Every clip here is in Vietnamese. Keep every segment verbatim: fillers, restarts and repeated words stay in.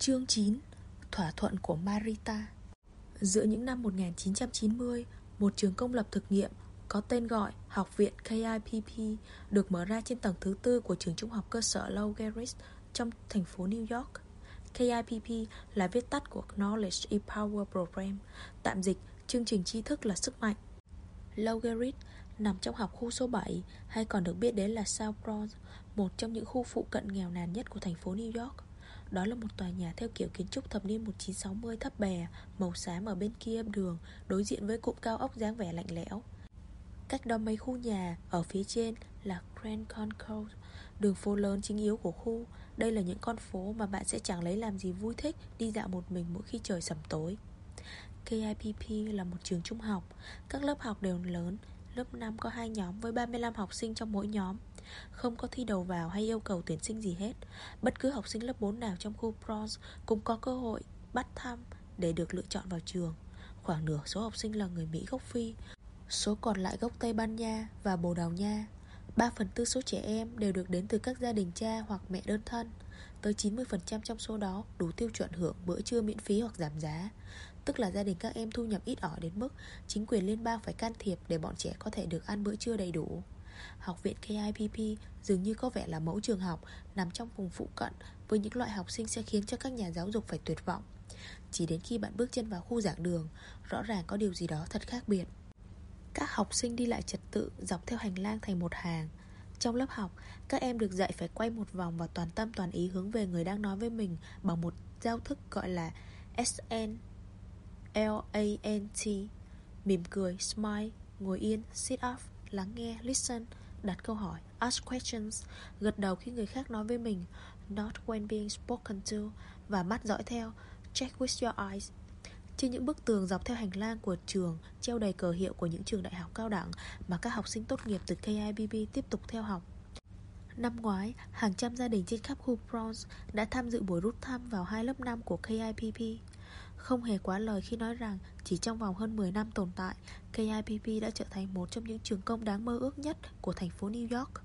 Chương chín. Thỏa thuận của Marita. Giữa những năm một nghìn chín trăm chín mươi, một trường công lập thực nghiệm có tên gọi Học viện K I P P được mở ra trên tầng thứ tư của trường trung học cơ sở Lougheed trong thành phố New York. K I P P là viết tắt của Knowledge Empower Program, tạm dịch chương trình tri thức là sức mạnh. Lougheed nằm trong học khu số bảy, hay còn được biết đến là South Bronx, một trong những khu phụ cận nghèo nàn nhất của thành phố New York. Đó là một tòa nhà theo kiểu kiến trúc thập niên một nghìn chín trăm sáu mươi thấp bè, màu xám ở bên kia đường, đối diện với cụm cao ốc dáng vẻ lạnh lẽo. Cách đó mấy khu nhà, ở phía trên là Grand Concourse, đường phố lớn chính yếu của khu. Đây là những con phố mà bạn sẽ chẳng lấy làm gì vui thích đi dạo một mình mỗi khi trời sẩm tối. K I P P là một trường trung học. Các lớp học đều lớn. Lớp năm có hai nhóm với ba mươi lăm học sinh trong mỗi nhóm. Không có thi đầu vào hay yêu cầu tuyển sinh gì hết. Bất cứ học sinh lớp bốn nào trong khu Bronx cũng có cơ hội bắt thăm để được lựa chọn vào trường. Khoảng nửa số học sinh là người Mỹ gốc Phi, số còn lại gốc Tây Ban Nha và Bồ Đào Nha. Ba phần tư số trẻ em đều được đến từ các gia đình cha hoặc mẹ đơn thân. Tới chín mươi phần trăm trong số đó đủ tiêu chuẩn hưởng bữa trưa miễn phí hoặc giảm giá. Tức là gia đình các em thu nhập ít ỏi đến mức chính quyền liên bang phải can thiệp để bọn trẻ có thể được ăn bữa trưa đầy đủ. Học viện K I P P dường như có vẻ là mẫu trường học nằm trong vùng phụ cận với những loại học sinh sẽ khiến cho các nhà giáo dục phải tuyệt vọng. Chỉ đến khi bạn bước chân vào khu giảng đường, rõ ràng có điều gì đó thật khác biệt. Các học sinh đi lại trật tự dọc theo hành lang thành một hàng. Trong lớp học, các em được dạy phải quay một vòng và toàn tâm toàn ý hướng về người đang nói với mình bằng một giao thức gọi là S N L A N T. Mỉm cười, smile, ngồi yên, sit up, lắng nghe, listen, đặt câu hỏi, ask questions, gật đầu khi người khác nói với mình, not when being spoken to, và mắt dõi theo, check with your eyes. Trên những bức tường dọc theo hành lang của trường treo đầy cờ hiệu của những trường đại học cao đẳng mà các học sinh tốt nghiệp từ K I P P tiếp tục theo học. Năm ngoái, hàng trăm gia đình trên khắp khu Bronx đã tham dự buổi rút thăm vào hai lớp năm của K I P P. Không hề quá lời khi nói rằng chỉ trong vòng hơn mười năm tồn tại, K I P P đã trở thành một trong những trường công đáng mơ ước nhất của thành phố New York.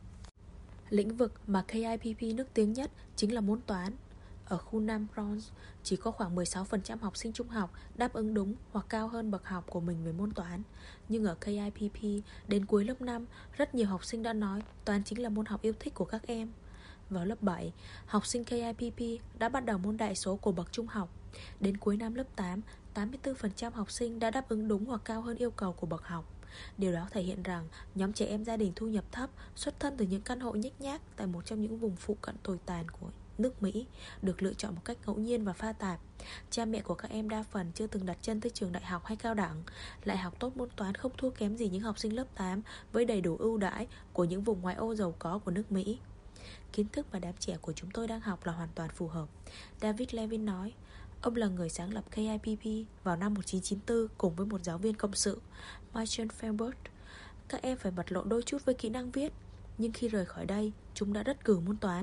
Lĩnh vực mà K I P P nức tiếng nhất chính là môn toán. Ở khu Nam Bronx, chỉ có khoảng mười sáu phần trăm học sinh trung học đáp ứng đúng hoặc cao hơn bậc học của mình về môn toán. Nhưng ở K I P P, đến cuối lớp năm, rất nhiều học sinh đã nói toán chính là môn học yêu thích của các em. Vào lớp bảy, học sinh K I P P đã bắt đầu môn đại số của bậc trung học. Đến cuối năm lớp tám, tám mươi tư phần trăm học sinh đã đáp ứng đúng hoặc cao hơn yêu cầu của bậc học. Điều đó thể hiện rằng nhóm trẻ em gia đình thu nhập thấp, xuất thân từ những căn hộ nhếch nhác tại một trong những vùng phụ cận tồi tàn của nước Mỹ, được lựa chọn một cách ngẫu nhiên và pha tạp. Cha mẹ của các em đa phần chưa từng đặt chân tới trường đại học hay cao đẳng, lại học tốt môn toán không thua kém gì những học sinh lớp tám với đầy đủ ưu đãi của những vùng ngoại ô giàu có của nước Mỹ. Kiến thức mà đám trẻ của chúng tôi đang học là hoàn toàn phù hợp, David Levin nói. Ông là người sáng lập K I P P vào năm một nghìn chín trăm chín mươi tư cùng với một giáo viên cộng sự, Michael Felbert. Các em phải vật lộn đôi chút với kỹ năng viết, nhưng khi rời khỏi đây, chúng đã rất cử môn toán.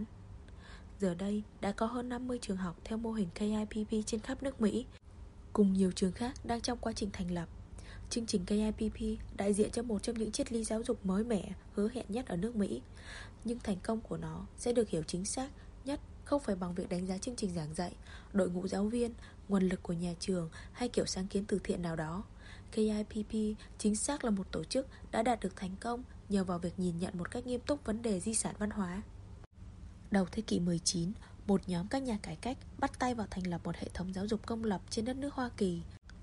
Giờ đây đã có hơn năm mươi trường học theo mô hình K I P P trên khắp nước Mỹ, cùng nhiều trường khác đang trong quá trình thành lập. Chương trình K I P P đại diện cho một trong những triết lý giáo dục mới mẻ, hứa hẹn nhất ở nước Mỹ. Nhưng thành công của nó sẽ được hiểu chính xác nhất không phải bằng việc đánh giá chương trình giảng dạy, đội ngũ giáo viên, nguồn lực của nhà trường hay kiểu sáng kiến từ thiện nào đó. K I P P chính xác là một tổ chức đã đạt được thành công nhờ vào việc nhìn nhận một cách nghiêm túc vấn đề di sản văn hóa. Đầu thế kỷ mười chín, một nhóm các nhà cải cách bắt tay vào thành lập một hệ thống giáo dục công lập trên đất nước Hoa Kỳ.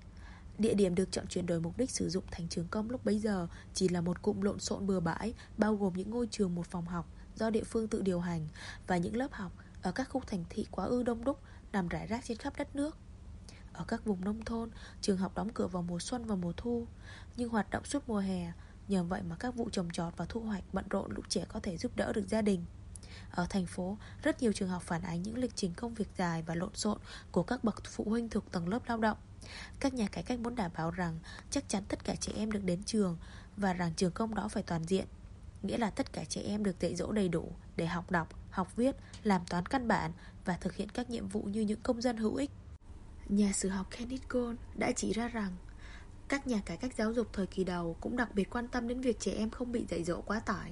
Địa điểm được chọn chuyển đổi mục đích sử dụng thành trường công lúc bấy giờ chỉ là một cụm lộn xộn bừa bãi, bao gồm những ngôi trường một phòng học do địa phương tự điều hành và những lớp học ở các khu thành thị quá ư đông đúc nằm rải rác trên khắp đất nước. Ở các vùng nông thôn, trường học đóng cửa vào mùa xuân và mùa thu, nhưng hoạt động suốt mùa hè. Nhờ vậy mà các vụ trồng trọt và thu hoạch bận rộn, lũ trẻ có thể giúp đỡ được gia đình. Ở thành phố, rất nhiều trường học phản ánh những lịch trình công việc dài và lộn xộn của các bậc phụ huynh thuộc tầng lớp lao động. Các nhà cải cách muốn đảm bảo rằng chắc chắn tất cả trẻ em được đến trường và rằng trường công đó phải toàn diện, nghĩa là tất cả trẻ em được dạy dỗ đầy đủ để học đọc, học viết, làm toán căn bản và thực hiện các nhiệm vụ như những công dân hữu ích. Nhà sử học Kenneth Gold đã chỉ ra rằng các nhà cải cách giáo dục thời kỳ đầu cũng đặc biệt quan tâm đến việc trẻ em không bị dạy dỗ quá tải.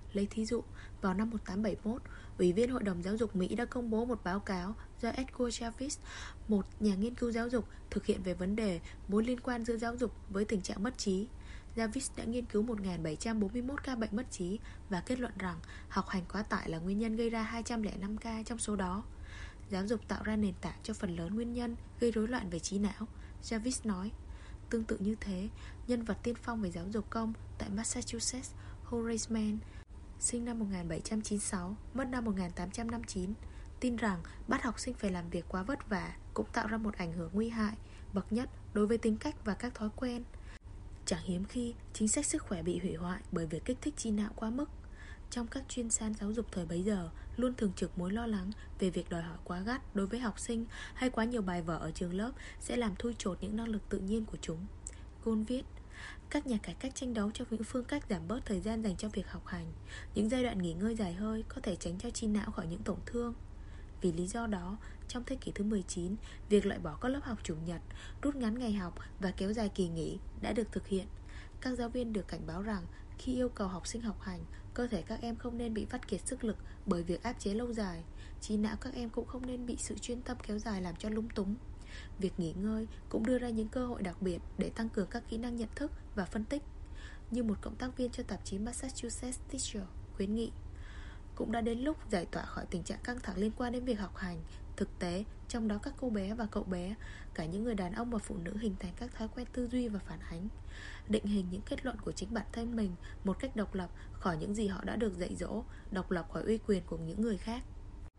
Lấy thí dụ, vào năm một nghìn tám trăm bảy mươi mốt, Ủy viên Hội đồng Giáo dục Mỹ đã công bố một báo cáo do Edgar Jarvis, một nhà nghiên cứu giáo dục, thực hiện về vấn đề mối liên quan giữa giáo dục với tình trạng mất trí. Jarvis đã nghiên cứu một nghìn bảy trăm bốn mươi mốt ca bệnh mất trí và kết luận rằng học hành quá tải là nguyên nhân gây ra hai trăm lẻ năm ca trong số đó. Giáo dục tạo ra nền tảng cho phần lớn nguyên nhân gây rối loạn về trí não, Jarvis nói. Tương tự như thế, nhân vật tiên phong về giáo dục công tại Massachusetts, Horace Mann, sinh năm một nghìn bảy trăm chín mươi sáu, mất năm một nghìn tám trăm năm mươi chín, tin rằng bắt học sinh phải làm việc quá vất vả cũng tạo ra một ảnh hưởng nguy hại bậc nhất đối với tính cách và các thói quen. Chẳng hiếm khi chính sách sức khỏe bị hủy hoại bởi việc kích thích trí não quá mức. Trong các chuyên gia giáo dục thời bấy giờ luôn thường trực mối lo lắng về việc đòi hỏi quá gắt đối với học sinh hay quá nhiều bài vở ở trường lớp sẽ làm thui chột những năng lực tự nhiên của chúng. Gould viết, các nhà cải cách tranh đấu cho những phương cách giảm bớt thời gian dành cho việc học hành. Những giai đoạn nghỉ ngơi dài hơi có thể tránh cho trí não khỏi những tổn thương. Vì lý do đó, trong thế kỷ thứ mười chín, việc loại bỏ các lớp học chủ nhật, rút ngắn ngày học và kéo dài kỳ nghỉ đã được thực hiện. Các giáo viên được cảnh báo rằng khi yêu cầu học sinh học hành, cơ thể các em không nên bị vắt kiệt sức lực bởi việc áp chế lâu dài. Trí não các em cũng không nên bị sự chuyên tâm kéo dài làm cho lúng túng. Việc nghỉ ngơi cũng đưa ra những cơ hội đặc biệt để tăng cường các kỹ năng nhận thức và phân tích. Như một cộng tác viên cho tạp chí Massachusetts Teacher khuyến nghị, cũng đã đến lúc giải tỏa khỏi tình trạng căng thẳng liên quan đến việc học hành. Thực tế, trong đó các cô bé và cậu bé, cả những người đàn ông và phụ nữ hình thành các thói quen tư duy và phản ánh, định hình những kết luận của chính bản thân mình một cách độc lập khỏi những gì họ đã được dạy dỗ, độc lập khỏi uy quyền của những người khác.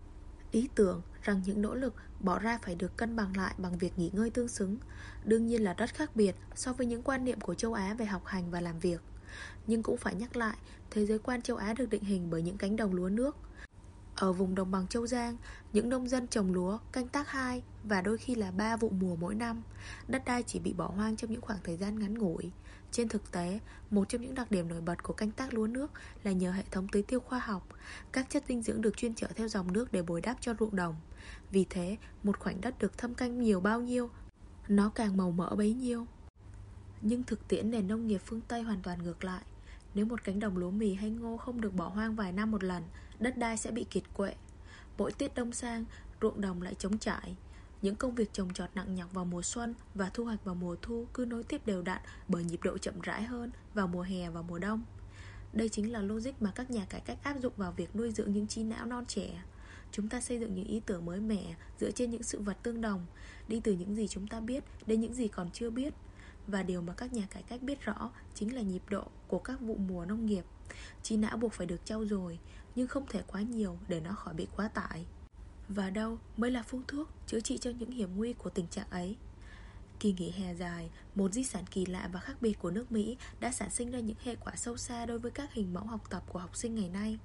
Ý tưởng rằng những nỗ lực bỏ ra phải được cân bằng lại bằng việc nghỉ ngơi tương xứng đương nhiên là rất khác biệt so với những quan niệm của châu Á về học hành và làm việc. Nhưng cũng phải nhắc lại, thế giới quan châu Á được định hình bởi những cánh đồng lúa nước. Ở vùng đồng bằng Châu Giang, những nông dân trồng lúa, canh tác hai và đôi khi là ba vụ mùa mỗi năm. Đất đai chỉ bị bỏ hoang trong những khoảng thời gian ngắn ngủi. Trên thực tế, một trong những đặc điểm nổi bật của canh tác lúa nước là nhờ hệ thống tưới tiêu khoa học. Các chất dinh dưỡng được chuyên chở theo dòng nước để bồi đắp cho ruộng đồng. Vì thế, một khoảnh đất được thâm canh nhiều bao nhiêu, nó càng màu mỡ bấy nhiêu. Nhưng thực tiễn nền nông nghiệp phương Tây hoàn toàn ngược lại. Nếu một cánh đồng lúa mì hay ngô không được bỏ hoang vài năm một lần, đất đai sẽ bị kiệt quệ. Mỗi tiết đông sang, ruộng đồng lại trống trải. Những công việc trồng trọt nặng nhọc vào mùa xuân và thu hoạch vào mùa thu cứ nối tiếp đều đặn bởi nhịp độ chậm rãi hơn vào mùa hè và mùa đông. Đây chính là logic mà các nhà cải cách áp dụng vào việc nuôi dưỡng những trí não non trẻ. Chúng ta xây dựng những ý tưởng mới mẻ dựa trên những sự vật tương đồng, đi từ những gì chúng ta biết đến những gì còn chưa biết. Và điều mà các nhà cải cách biết rõ chính là nhịp độ của các vụ mùa nông nghiệp. Trí não buộc phải được trau dồi, nhưng không thể quá nhiều để nó khỏi bị quá tải. Và đâu mới là phương thuốc chữa trị cho những hiểm nguy của tình trạng ấy? Kỳ nghỉ hè dài, một di sản kỳ lạ và khác biệt của nước Mỹ, đã sản sinh ra những hệ quả sâu xa đối với các hình mẫu học tập của học sinh ngày nay.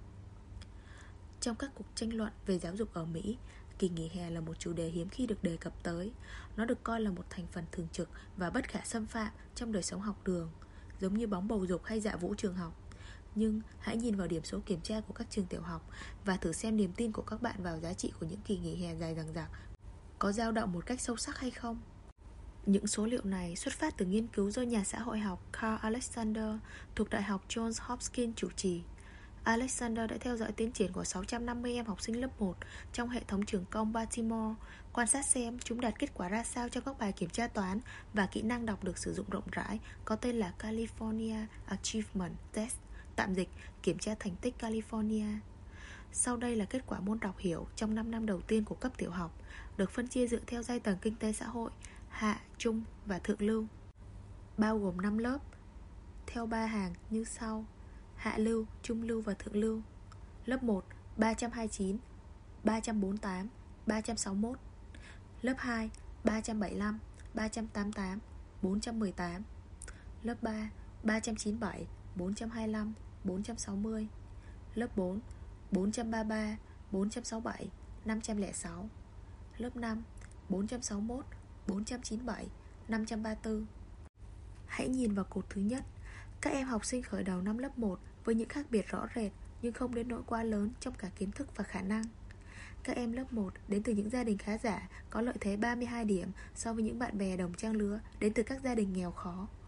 Trong các cuộc tranh luận về giáo dục ở Mỹ, kỳ nghỉ hè là một chủ đề hiếm khi được đề cập tới. Nó được coi là một thành phần thường trực và bất khả xâm phạm trong đời sống học đường, giống như bóng bầu dục hay dạ vũ trường học. Nhưng hãy nhìn vào điểm số kiểm tra của các trường tiểu học và thử xem niềm tin của các bạn vào giá trị của những kỳ nghỉ hè dài dằng dặc có dao động một cách sâu sắc hay không. Những số liệu này xuất phát từ nghiên cứu do nhà xã hội học Carl Alexander thuộc Đại học Johns Hopkins chủ trì. Alexander đã theo dõi tiến triển của sáu trăm năm mươi em học sinh lớp một trong hệ thống trường công Baltimore, quan sát xem chúng đạt kết quả ra sao trong các bài kiểm tra toán và kỹ năng đọc được sử dụng rộng rãi có tên là California Achievement Test, tạm dịch kiểm tra thành tích California. Sau đây là kết quả môn đọc hiểu trong năm năm đầu tiên của cấp tiểu học, được phân chia dựa theo giai tầng kinh tế xã hội, hạ, trung và thượng lưu, bao gồm năm lớp, theo ba hàng như sau: hạ lưu, trung lưu và thượng lưu. Lớp một ba trăm hai mươi chín, ba trăm bốn mươi tám, ba trăm sáu mươi mốt. Lớp hai ba trăm bảy mươi lăm, ba trăm tám mươi tám, bốn trăm mười tám. Lớp ba ba trăm chín mươi bảy, bốn trăm hai mươi lăm, bốn trăm sáu mươi. Lớp bốn bốn trăm ba mươi ba, bốn trăm sáu mươi bảy, năm trăm lẻ sáu. Lớp năm bốn trăm sáu mươi mốt, bốn trăm chín mươi bảy, năm trăm ba mươi tư. Hãy nhìn vào cột thứ nhất. Các em học sinh khởi đầu năm lớp một với những khác biệt rõ rệt nhưng không đến nỗi quá lớn trong cả kiến thức và khả năng. Các em lớp một đến từ những gia đình khá giả có lợi thế ba mươi hai điểm so với những bạn bè đồng trang lứa đến từ các gia đình nghèo khó.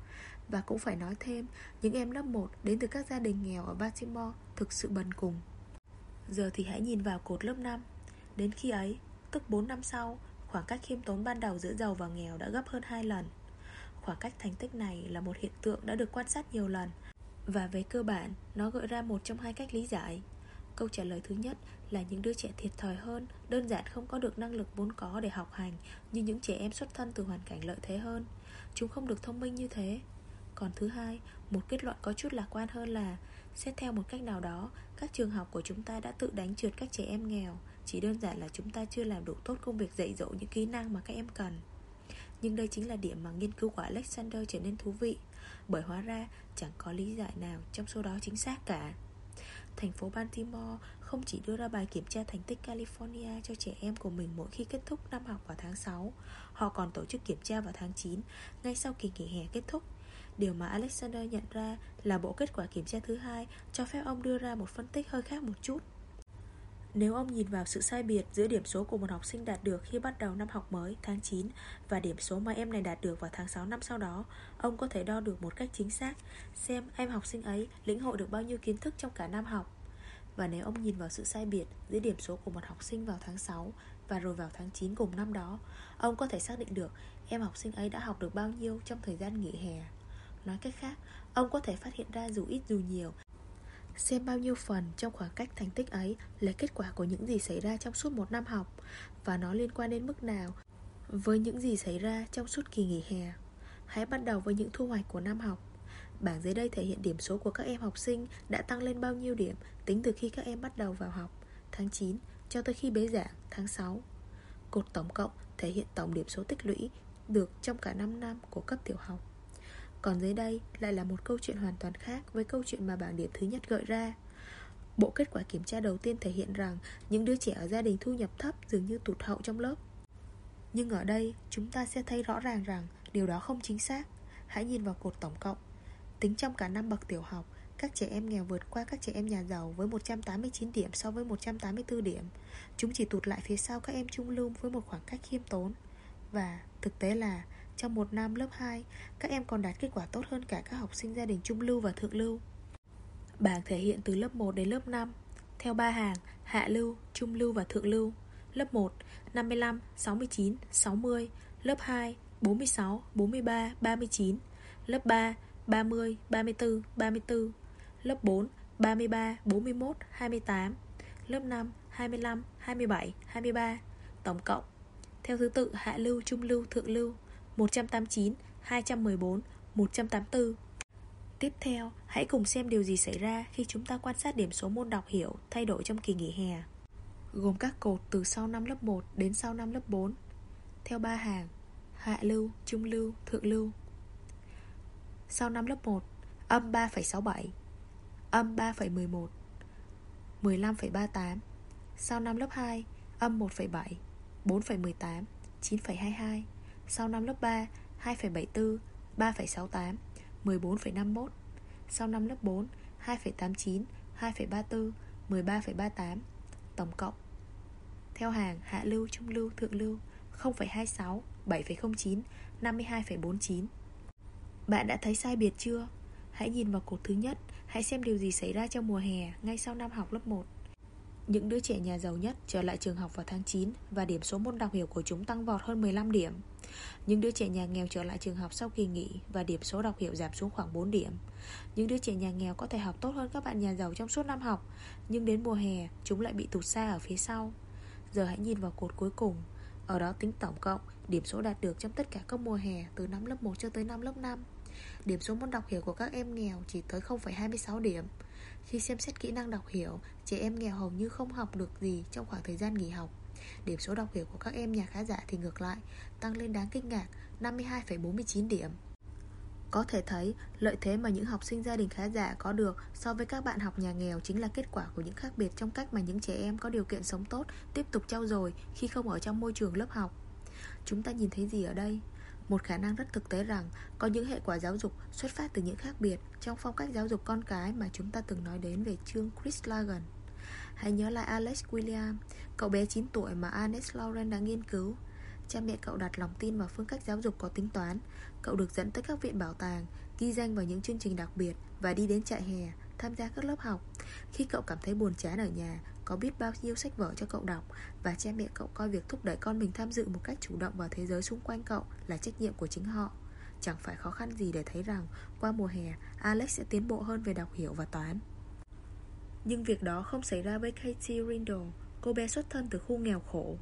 Và cũng phải nói thêm, những em lớp một đến từ các gia đình nghèo ở Baltimore thực sự bần cùng. Giờ thì hãy nhìn vào cột lớp năm. Đến khi ấy, tức bốn năm sau, khoảng cách khiêm tốn ban đầu giữa giàu và nghèo đã gấp hơn hai lần. Khoảng cách thành tích này là một hiện tượng đã được quan sát nhiều lần, và về cơ bản, nó gợi ra một trong hai cách lý giải. Câu trả lời thứ nhất là những đứa trẻ thiệt thòi hơn đơn giản không có được năng lực vốn có để học hành như những trẻ em xuất thân từ hoàn cảnh lợi thế hơn. Chúng không được thông minh như thế. Còn thứ hai, một kết luận có chút lạc quan hơn là xét theo một cách nào đó, các trường học của chúng ta đã tự đánh trượt các trẻ em nghèo. Chỉ đơn giản là chúng ta chưa làm đủ tốt công việc dạy dỗ những kỹ năng mà các em cần. Nhưng đây chính là điểm mà nghiên cứu của Alexander trở nên thú vị, bởi hóa ra chẳng có lý giải nào trong số đó chính xác cả. Thành phố Baltimore không chỉ đưa ra bài kiểm tra thành tích California cho trẻ em của mình mỗi khi kết thúc năm học vào tháng sáu, họ còn tổ chức kiểm tra vào tháng chín, ngay sau kỳ nghỉ hè kết thúc. Điều mà Alexander nhận ra là bộ kết quả kiểm tra thứ hai cho phép ông đưa ra một phân tích hơi khác một chút. Nếu ông nhìn vào sự sai biệt giữa điểm số của một học sinh đạt được khi bắt đầu năm học mới tháng chín và điểm số mà em này đạt được vào tháng sáu năm sau đó, ông có thể đo được một cách chính xác xem em học sinh ấy lĩnh hội được bao nhiêu kiến thức trong cả năm học. Và nếu ông nhìn vào sự sai biệt giữa điểm số của một học sinh vào tháng sáu và rồi vào tháng chín cùng năm đó, ông có thể xác định được em học sinh ấy đã học được bao nhiêu trong thời gian nghỉ hè. Nói cách khác, ông có thể phát hiện ra dù ít dù nhiều xem bao nhiêu phần trong khoảng cách thành tích ấy là kết quả của những gì xảy ra trong suốt một năm học, và nó liên quan đến mức nào với những gì xảy ra trong suốt kỳ nghỉ hè. Hãy bắt đầu với những thu hoạch của năm học. Bảng dưới đây thể hiện điểm số của các em học sinh đã tăng lên bao nhiêu điểm tính từ khi các em bắt đầu vào học tháng chín cho tới khi bế giảng tháng sáu. Cột tổng cộng thể hiện tổng điểm số tích lũy được trong cả năm năm của cấp tiểu học. Còn dưới đây lại là một câu chuyện hoàn toàn khác với câu chuyện mà bảng điểm thứ nhất gợi ra. Bộ kết quả kiểm tra đầu tiên thể hiện rằng những đứa trẻ ở gia đình thu nhập thấp dường như tụt hậu trong lớp. Nhưng ở đây chúng ta sẽ thấy rõ ràng rằng điều đó không chính xác. Hãy nhìn vào cột tổng cộng. Tính trong cả năm bậc tiểu học, các trẻ em nghèo vượt qua các trẻ em nhà giàu với một trăm tám mươi chín điểm so với một trăm tám mươi tư điểm. Chúng chỉ tụt lại phía sau các em trung lưu với một khoảng cách khiêm tốn. Và thực tế là trong một năm lớp hai, các em còn đạt kết quả tốt hơn cả các học sinh gia đình trung lưu và thượng lưu. Bảng thể hiện từ lớp một đến lớp năm theo ba hàng: hạ lưu, trung lưu và thượng lưu. Lớp một năm mươi lăm, sáu mươi chín, sáu mươi. Lớp hai bốn mươi sáu, bốn mươi ba, ba mươi chín. Lớp ba ba mươi, ba mươi tư, ba mươi tư. Lớp bốn ba mươi ba, bốn mươi mốt, hai mươi tám. Lớp năm hai mươi lăm, hai mươi bảy, hai mươi ba. Tổng cộng theo thứ tự hạ lưu, trung lưu, thượng lưu: một trăm tám mươi chín, hai trăm mười bốn, một trăm tám mươi tư. Tiếp theo, hãy cùng xem điều gì xảy ra khi chúng ta quan sát điểm số môn đọc hiểu thay đổi trong kỳ nghỉ hè, gồm các cột từ sau năm lớp một đến sau năm lớp bốn theo ba hàng: hạ lưu, trung lưu, thượng lưu. Sau năm lớp một, âm ba phẩy sáu bảy, âm ba phẩy mười một, mười lăm phẩy ba mươi tám. Sau năm lớp hai, âm một phẩy bảy, bốn phẩy mười tám, chín phẩy hai mươi hai. Sau năm lớp ba, hai phẩy bảy mươi tư, ba phẩy sáu mươi tám, mười bốn phẩy năm mươi mốt. Sau năm lớp bốn, hai phẩy tám mươi chín, hai phẩy ba mươi tư, mười ba phẩy ba mươi tám. Tổng cộng theo hàng hạ lưu, trung lưu, thượng lưu: không phẩy hai mươi sáu, bảy phẩy không chín, năm mươi hai phẩy bốn mươi chín. Bạn đã thấy sai biệt chưa? Hãy nhìn vào cột thứ nhất. Hãy xem điều gì xảy ra trong mùa hè ngay sau năm học lớp một. Những đứa trẻ nhà giàu nhất trở lại trường học vào tháng chín và điểm số môn đọc hiểu của chúng tăng vọt hơn mười lăm điểm. Những đứa trẻ nhà nghèo trở lại trường học sau kỳ nghỉ và điểm số đọc hiểu giảm xuống khoảng bốn điểm. Những đứa trẻ nhà nghèo có thể học tốt hơn các bạn nhà giàu trong suốt năm học, nhưng đến mùa hè chúng lại bị tụt xa ở phía sau. Giờ hãy nhìn vào cột cuối cùng. Ở đó tính tổng cộng điểm số đạt được trong tất cả các mùa hè từ năm lớp một cho tới năm lớp năm. Điểm số môn đọc hiểu của các em nghèo chỉ tới không phẩy hai mươi sáu điểm. Khi xem xét kỹ năng đọc hiểu, trẻ em nghèo hầu như không học được gì trong khoảng thời gian nghỉ học. Điểm số đọc hiểu của các em nhà khá giả thì ngược lại, tăng lên đáng kinh ngạc, năm mươi hai phẩy bốn mươi chín điểm. Có thể thấy, lợi thế mà những học sinh gia đình khá giả có được so với các bạn học nhà nghèo chính là kết quả của những khác biệt trong cách mà những trẻ em có điều kiện sống tốt tiếp tục trau dồi khi không ở trong môi trường lớp học. Chúng ta nhìn thấy gì ở đây? Một khả năng rất thực tế rằng có những hệ quả giáo dục xuất phát từ những khác biệt trong phong cách giáo dục con cái mà chúng ta từng nói đến về chương Chris Lagan. Hãy nhớ lại Alex Williams, cậu bé chín tuổi mà Ernest Lauren đã nghiên cứu. Cha mẹ cậu đặt lòng tin vào phương cách giáo dục có tính toán. Cậu được dẫn tới các viện bảo tàng, ghi danh vào những chương trình đặc biệt và đi đến trại hè, tham gia các lớp học. Khi cậu cảm thấy buồn chán ở nhà, có biết bao nhiêu sách vở cho cậu đọc, và cha mẹ cậu coi việc thúc đẩy con mình tham dự một cách chủ động vào thế giới xung quanh cậu là trách nhiệm của chính họ. Chẳng phải khó khăn gì để thấy rằng qua mùa hè, Alex sẽ tiến bộ hơn về đọc hiểu và toán. Nhưng việc đó không xảy ra với Katie Rindle. Cô bé xuất thân từ khu nghèo khổ.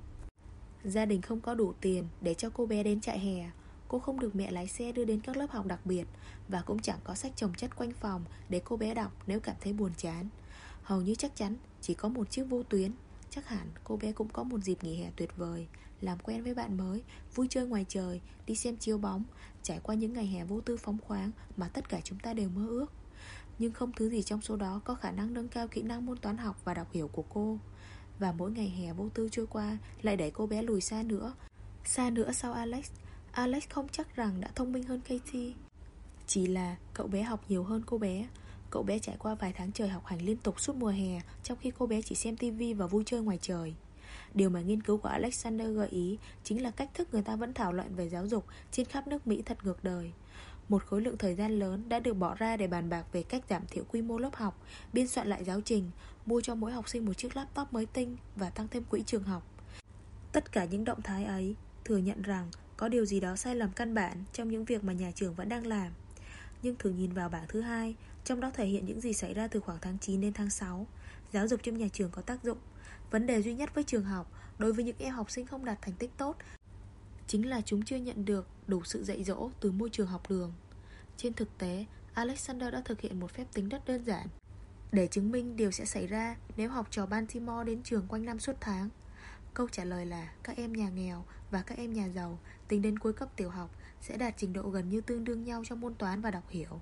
Gia đình không có đủ tiền để cho cô bé đến trại hè. Cô không được mẹ lái xe đưa đến các lớp học đặc biệt, và cũng chẳng có sách chồng chất quanh phòng để cô bé đọc nếu cảm thấy buồn chán. Hầu như chắc chắn chỉ có một chiếc vô tuyến. Chắc hẳn cô bé cũng có một dịp nghỉ hè tuyệt vời, làm quen với bạn mới, vui chơi ngoài trời, đi xem chiếu bóng, trải qua những ngày hè vô tư phóng khoáng mà tất cả chúng ta đều mơ ước. Nhưng không thứ gì trong số đó có khả năng nâng cao kỹ năng môn toán học và đọc hiểu của cô. Và mỗi ngày hè vô tư trôi qua lại đẩy cô bé lùi xa nữa, xa nữa sau Alex. Alex không chắc rằng đã thông minh hơn Katie, chỉ là cậu bé học nhiều hơn cô bé. Cậu bé trải qua vài tháng trời học hành liên tục suốt mùa hè, trong khi cô bé chỉ xem tivi và vui chơi ngoài trời. Điều mà nghiên cứu của Alexander gợi ý chính là cách thức người ta vẫn thảo luận về giáo dục trên khắp nước Mỹ thật ngược đời. Một khối lượng thời gian lớn đã được bỏ ra để bàn bạc về cách giảm thiểu quy mô lớp học, biên soạn lại giáo trình, mua cho mỗi học sinh một chiếc laptop mới tinh và tăng thêm quỹ trường học. Tất cả những động thái ấy thừa nhận rằng có điều gì đó sai lầm căn bản trong những việc mà nhà trường vẫn đang làm. Nhưng thử nhìn vào bảng thứ hai, trong đó thể hiện những gì xảy ra từ khoảng tháng chín đến tháng sáu. Giáo dục trong nhà trường có tác dụng. Vấn đề duy nhất với trường học đối với những em học sinh không đạt thành tích tốt chính là chúng chưa nhận được đủ sự dạy dỗ từ môi trường học đường. Trên thực tế, Alexander đã thực hiện một phép tính rất đơn giản để chứng minh điều sẽ xảy ra nếu học trò Baltimore đến trường quanh năm suốt tháng. Câu trả lời là các em nhà nghèo và các em nhà giàu tính đến cuối cấp tiểu học sẽ đạt trình độ gần như tương đương nhau trong môn toán và đọc hiểu.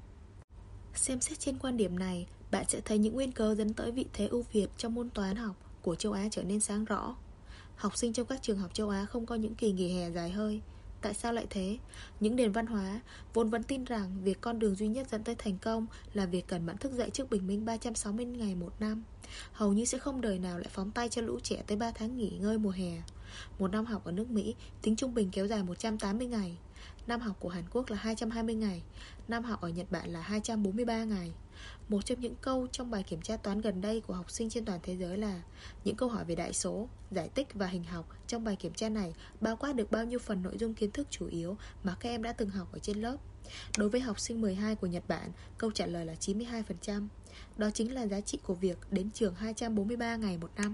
Xem xét trên quan điểm này, bạn sẽ thấy những nguyên cớ dẫn tới vị thế ưu việt trong môn toán học của châu Á trở nên sáng rõ. Học sinh trong các trường học châu Á không có những kỳ nghỉ hè dài hơi. Tại sao lại thế? Những nền văn hóa vốn vẫn tin rằng việc con đường duy nhất dẫn tới thành công là việc cần mẫn thức dậy trước bình minh ba trăm sáu mươi ngày một năm, hầu như sẽ không đời nào lại phóng tay cho lũ trẻ tới ba tháng nghỉ ngơi mùa hè. Một năm học ở nước Mỹ tính trung bình kéo dài một trăm tám mươi ngày. Năm học của Hàn Quốc là hai trăm hai mươi ngày. Năm học ở Nhật Bản là hai trăm bốn mươi ba ngày. Một trong những câu trong bài kiểm tra toán gần đây của học sinh trên toàn thế giới là: những câu hỏi về đại số, giải tích và hình học trong bài kiểm tra này bao quát được bao nhiêu phần nội dung kiến thức chủ yếu mà các em đã từng học ở trên lớp. Đối với học sinh mười hai của Nhật Bản, câu trả lời là chín mươi hai phần trăm. Đó chính là giá trị của việc đến trường hai trăm bốn mươi ba ngày một năm.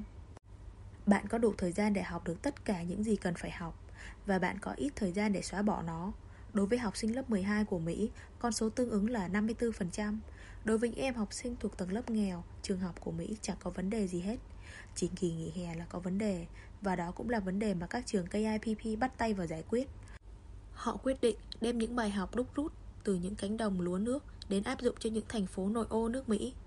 Bạn có đủ thời gian để học được tất cả những gì cần phải học, và bạn có ít thời gian để xóa bỏ nó. Đối với học sinh lớp mười hai của Mỹ, con số tương ứng là năm mươi tư phần trăm. Đối với những em học sinh thuộc tầng lớp nghèo, trường học của Mỹ chẳng có vấn đề gì hết. Chỉ kỳ nghỉ hè là có vấn đề, và đó cũng là vấn đề mà các trường K I P P bắt tay vào giải quyết. Họ quyết định đem những bài học đúc rút từ những cánh đồng lúa nước đến áp dụng cho những thành phố nội ô nước Mỹ.